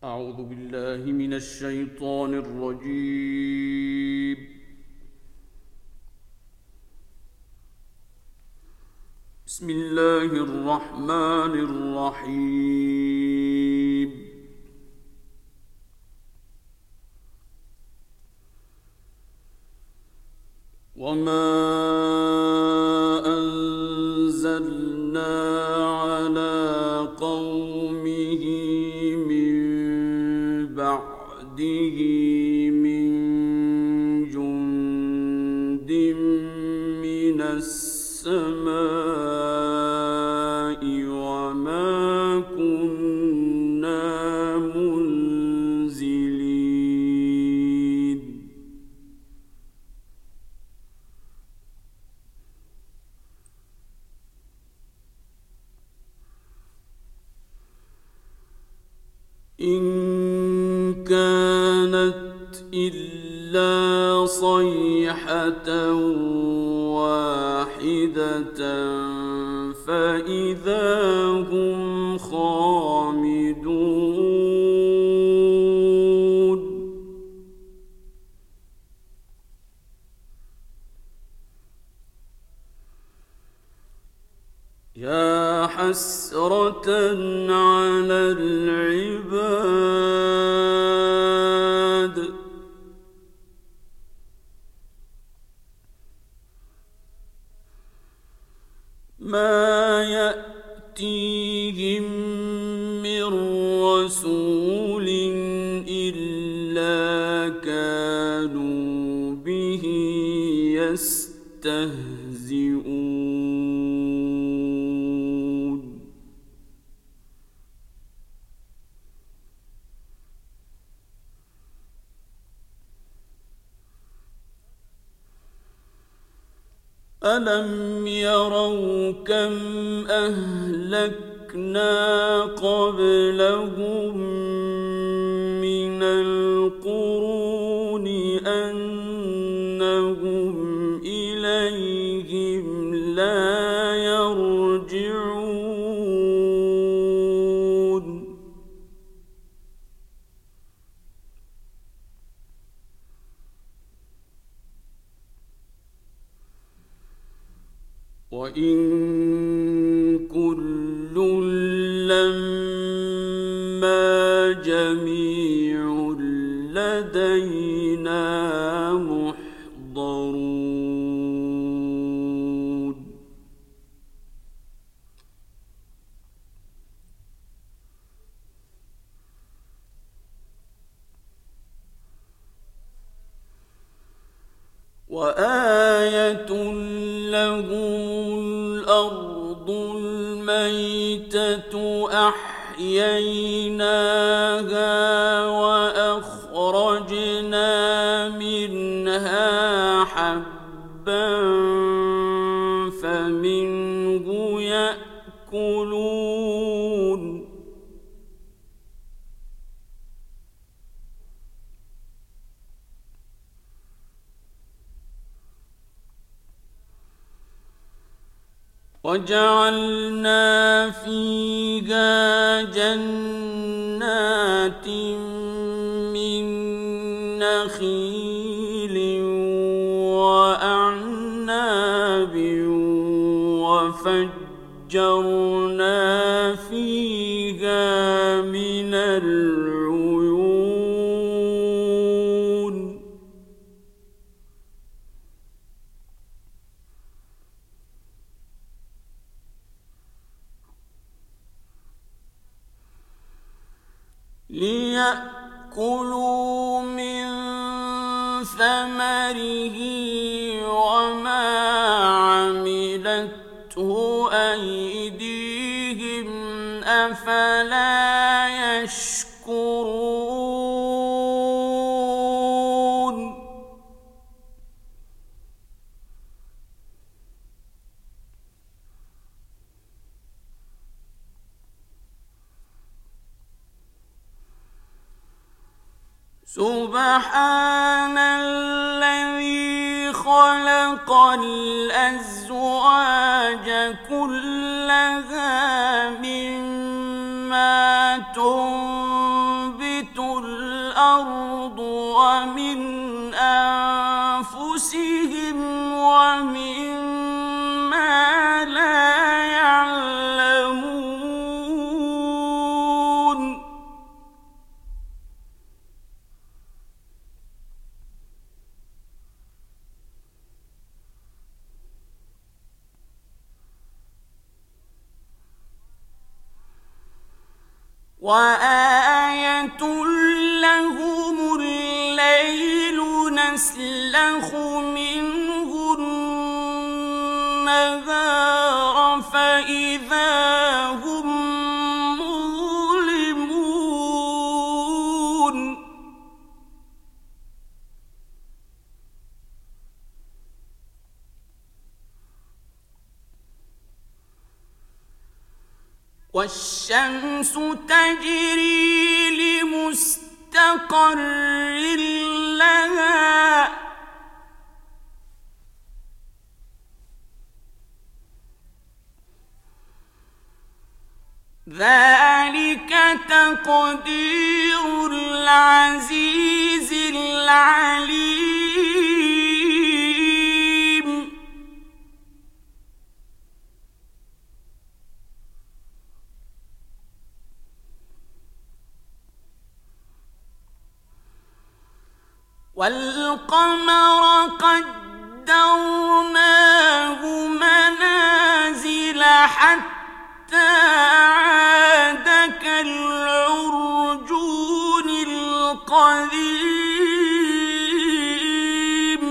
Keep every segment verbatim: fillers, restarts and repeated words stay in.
أعوذ بالله من الشيطان الرجيم. بسم الله الرحمن الرحيم. وما أنزلنا على قومه من بعده من جند من السماء وما كنا منزلين. إن كانت إلا صيحة واحدة فإذا هم خامدون. يا حسرة على العباد ما يأتيهم من رسول إلا كانوا به يستهزئون. ألم يروا كم أهلكنا قبلهم من القرون أنهم إليهم لا يرجعون. وإن كل لما جميع لدينا محضرون. وآية لهم الأرض الميتة أحييناها وأخرجنا منها حبا فمنه يأكلون. وجعلنا فيها جنات من نخيل وأعناب وفجرنا فيها من العيون. ليأكلوا من ثمره وما عملته أيديهم أفلا يشكرون. سبحان الذي خلق الأزواج كلها مما تنبت الأرض ومن أنفسهم ومما لا يعلمون وآية لهم الليل نسلخ منه النهار فإذا هم مظلمون والشمس تجري لمستقر لها ذلك تقدير العزيز العليم والقمر قدرناه منازل حتى عاد كالعرجون القديم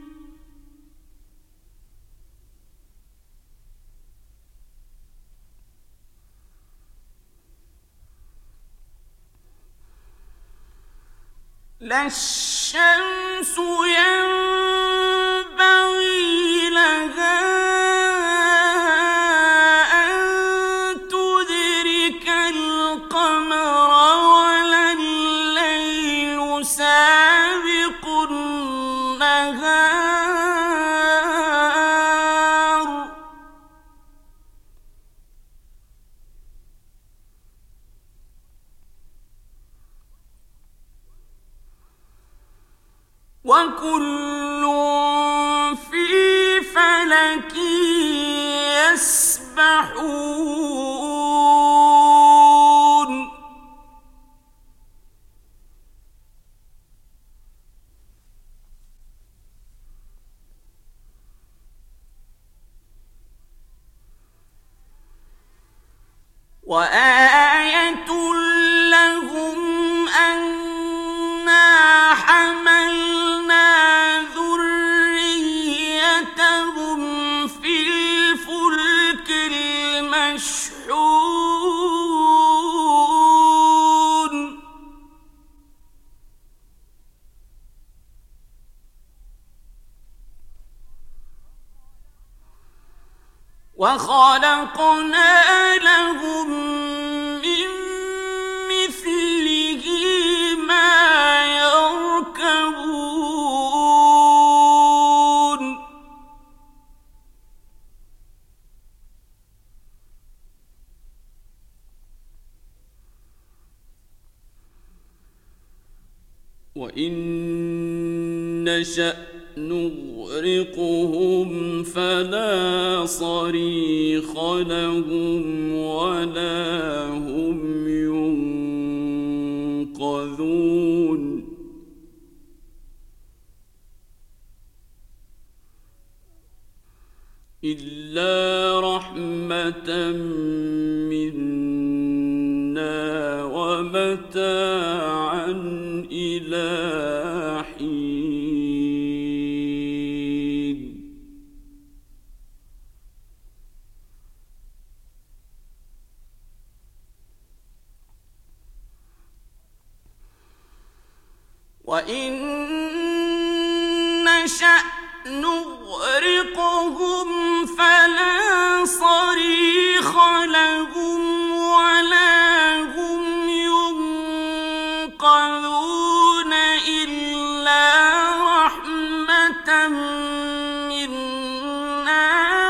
لا الشمس ينبغي لها أن تدرك القمر ولا الليل سابق النهار وكل في فلك يسبحون وآية لهم أنا حملنا ذريتهم في الفلك المشحون وخلقنا لهم من مثله ما يركبون وإن نشأ نغرقهم فلا صريخ لهم ولا هم ينقذون إلا رحمة منا ومتاعا إلى حين وإن نشأ نغرقهم فلا صريخ لهم ولا هم ينقذون إلا رحمة منا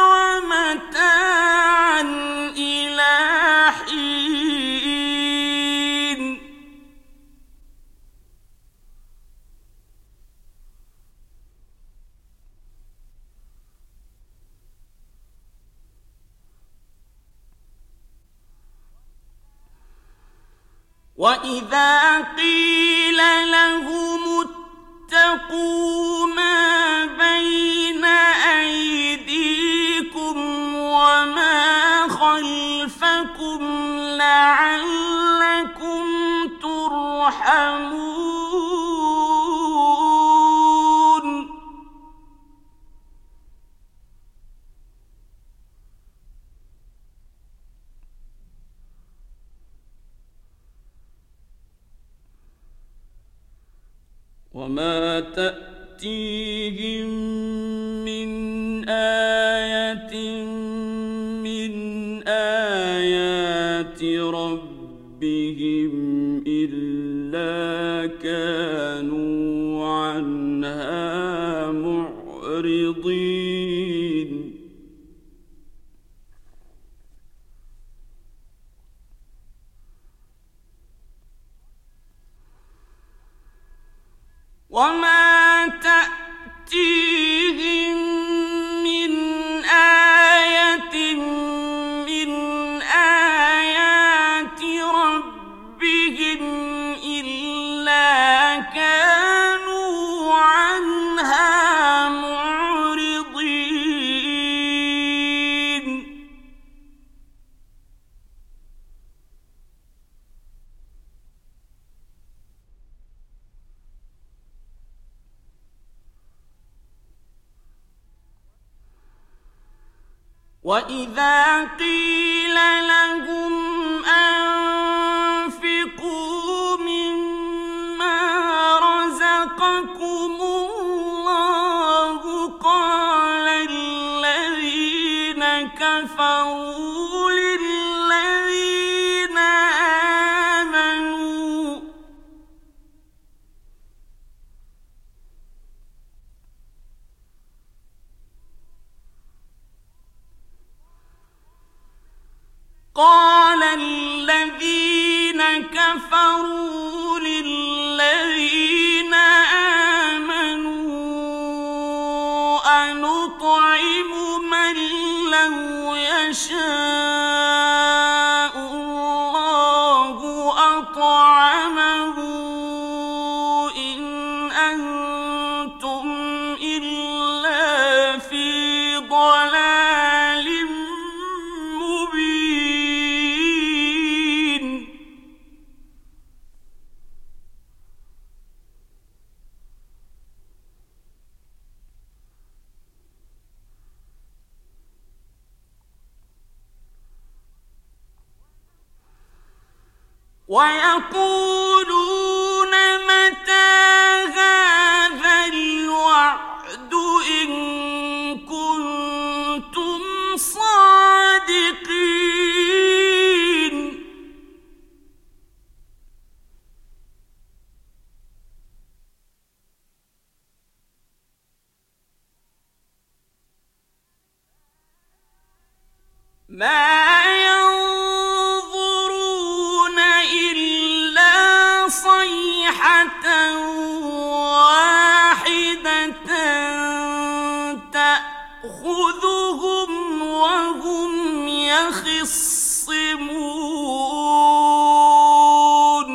ومتاعا إلى حين وإذا قيل لهم اتقوا ما بين أيديكم وما خلفكم لعلكم ترحمون وما تأتيهم من آية من آيات ربهم إلا كانوا عنها معرضين وما تأتيهم من آية من آيات ربهم إلا كانوا عنها معرضين وإذا قيل لهم أنفقوا مما رزقكم الله قال الذين كفروا للذين آمنوا قال الذين كفروا للذين آمنوا أنطعم من لو يشاء الله أطعمه إن أنتم إلا في ضلال ويقولون متى هذا الوعد إن كنتم صادقين ما صيحة واحدة تأخذهم وهم يخصمون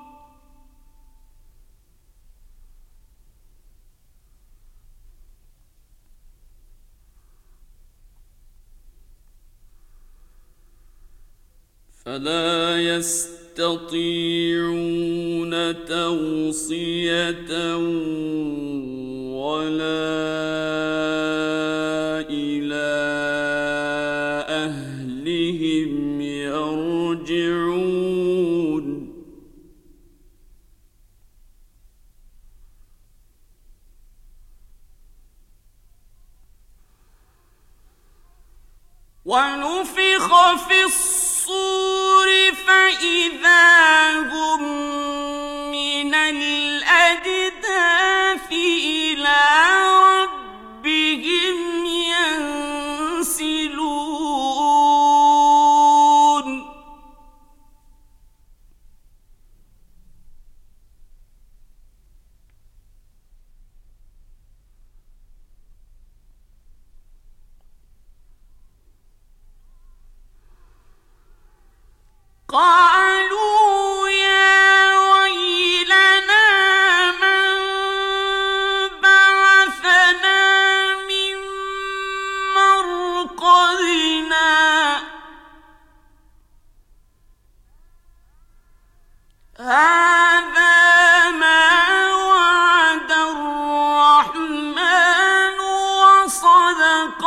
فلا يستطيعون توصية ولا إلى أهلهم يرجعون ونفخ في الصور فإذا هم من الأجداث إلى ربهم ينسلون قالوا يا هذا ما وعد الرحمن وصدق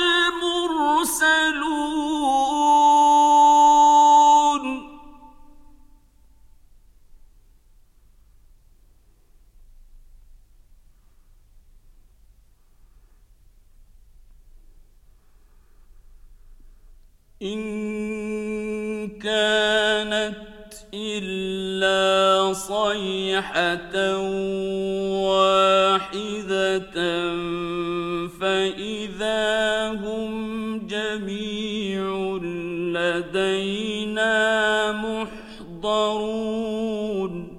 المرسلون إن كانت إلا صيحة واحدة فإذا هم جميع لدينا محضرون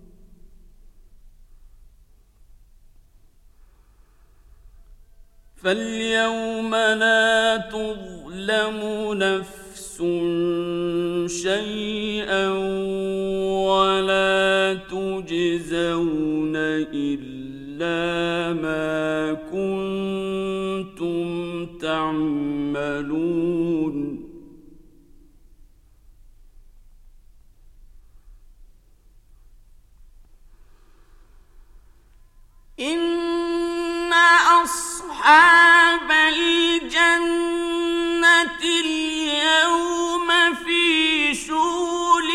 فاليوم لا تظلم نفس شيئا ولا تجزون إلا ما كنتم تعملون إن أصحاب الجنة اليوم في شغل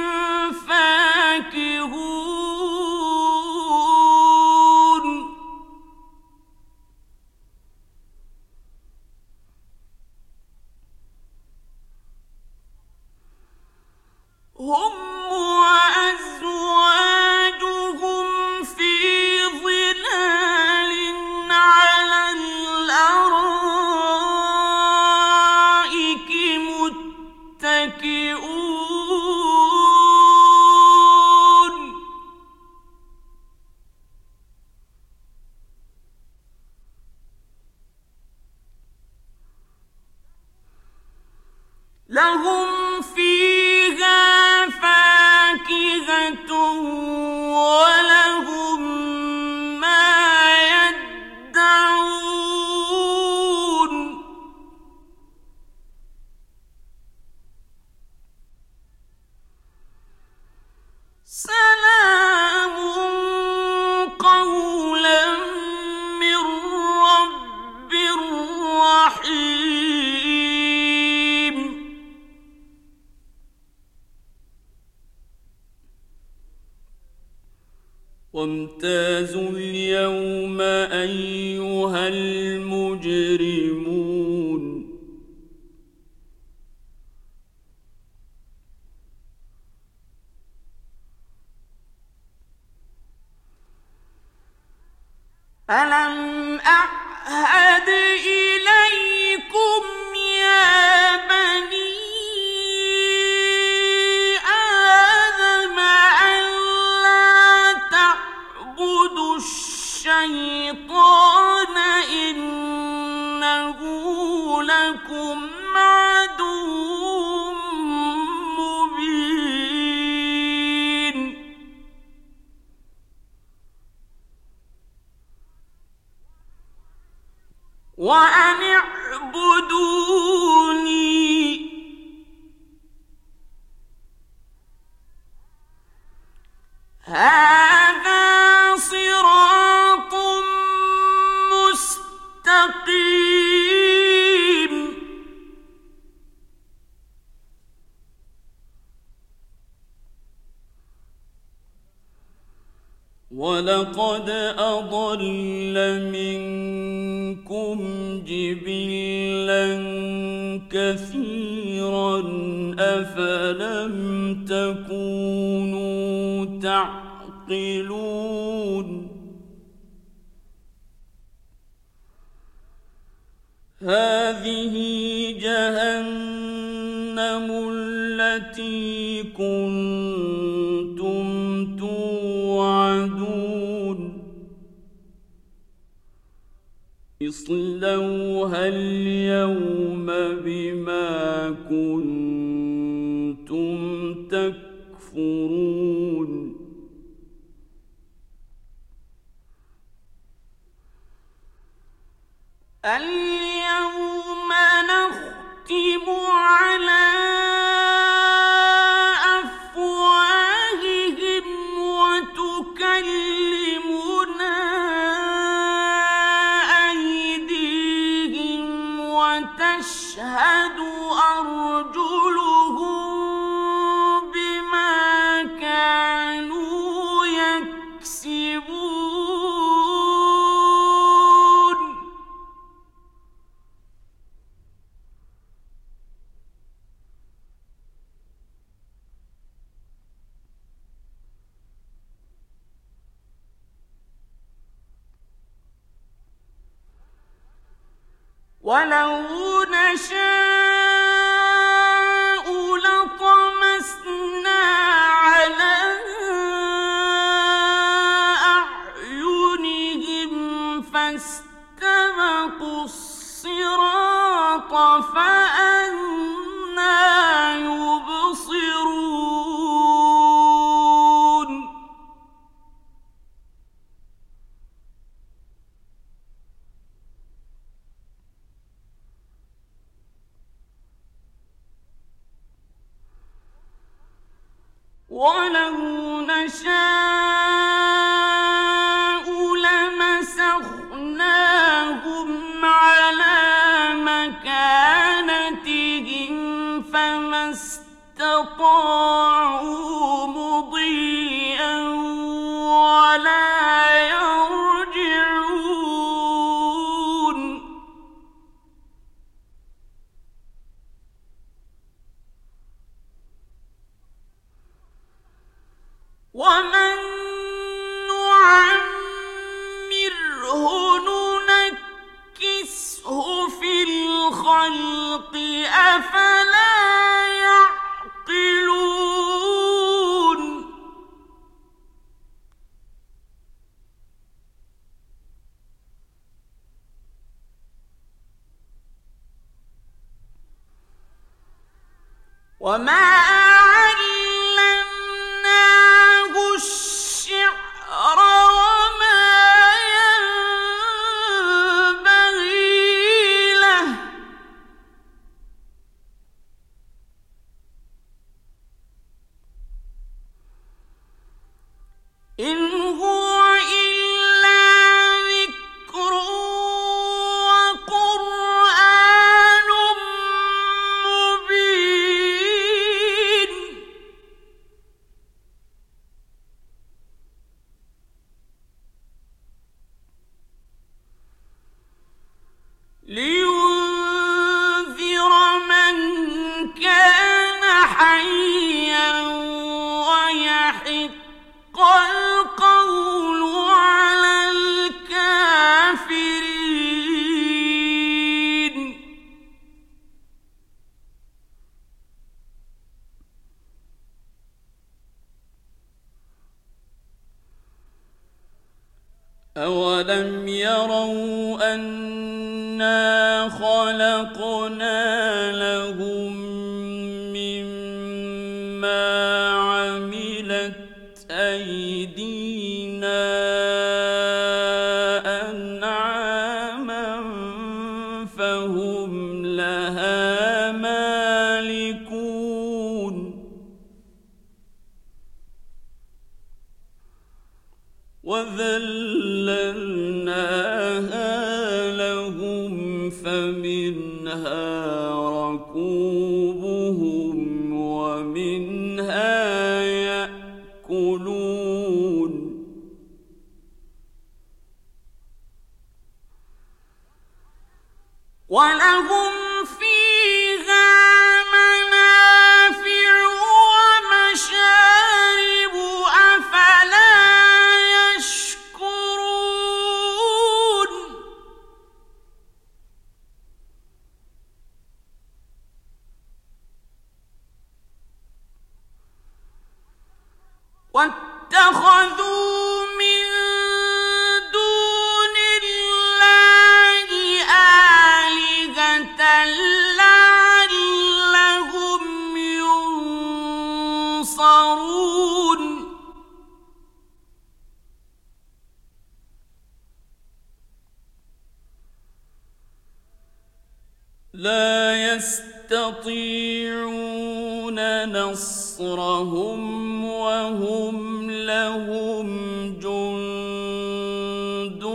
فاكهون هم وأزواجهم في ظلال على الأرائك متكئون لهم فيها فاكهة ولهم ما يدعون سلام قولا من رب رحيم وامتازوا اليوم أيها المجرمون ألم أعهد إليكم يا بني آدم ألا تعبدوا الشيطان إنه لكم عدو مبين وأن اعبدوني هذا صراط مستقيم ولقد أضل منكم جبلا كثيرا أفلم تكونوا تعقلون هذه جهنم التي كنتم توعدون اصلوها اليوم بما كنتم تكفرون اليوم نختم على أفواههم ولو نشاء لطمسنا على أعينهم فاستبقوا الصراط فأنى يبصرون ولو نشاء لمسخناهم على مكانتهم فما استطاعوا مضيا ولا يرجعون ومن نعمره ننكسه في الخلق أفلا يعقلون وما علمناه الشعر وما ينبغي له إن هو إلا ذكر وقرآن مبين لينذر من كان حيا ويحق القول على الكافرين أولم يروا أنا خلقنا لهم مما عملت أيدينا أنعاما فهم لها مالكون وذللناها لهم فمنها ركوبهم ومنها يأكلون ولهم فيها منافع ومشارب أفلا يشكرون واتخذوا من دون الله آلهة لعلهم ينصرون لا يستطيعون نصرهم وهم لهم جند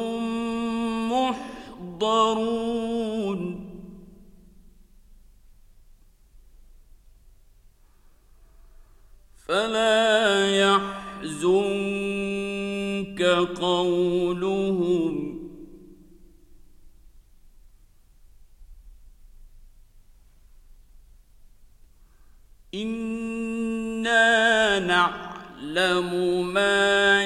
محضرون فلا يحزنك قولهم إنا نعلم ما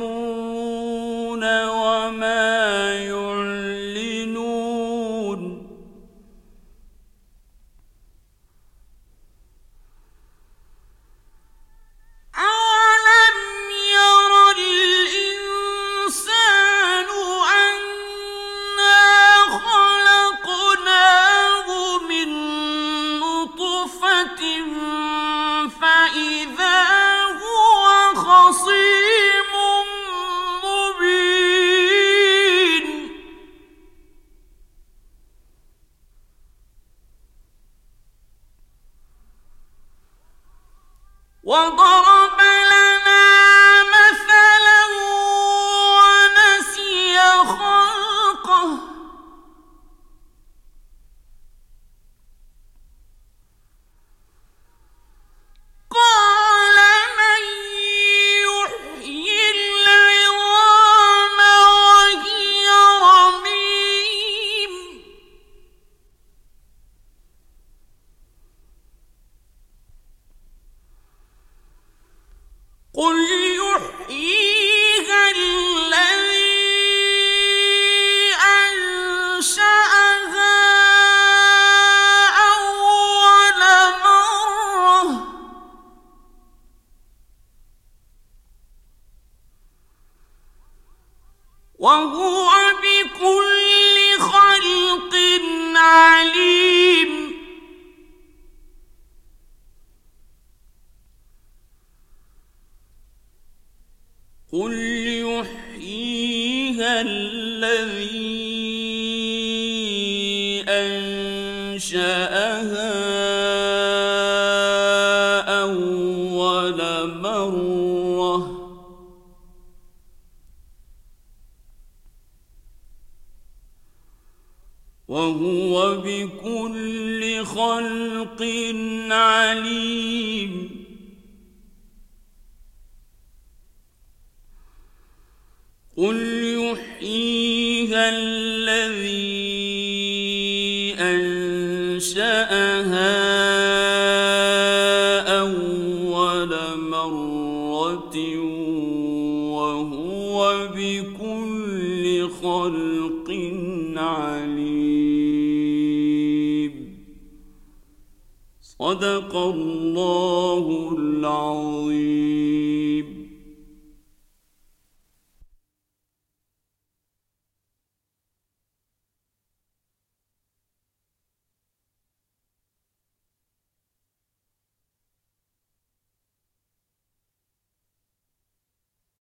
يسرون وما يعلنون إذا هو خصيم مبين وضرب لنا مثلا ونسي خلقه قال من يحيي العظام وهي رميم قل يحييها الذي أنشأها أول مرة وهو بكل خلق عليم قل يحييها الذي أنشأها أول مرة وهو بكل خلق عليم قل يحييها الذي أنشأها أول مرة وهو بكل خلق عليم صدق الله العظيم.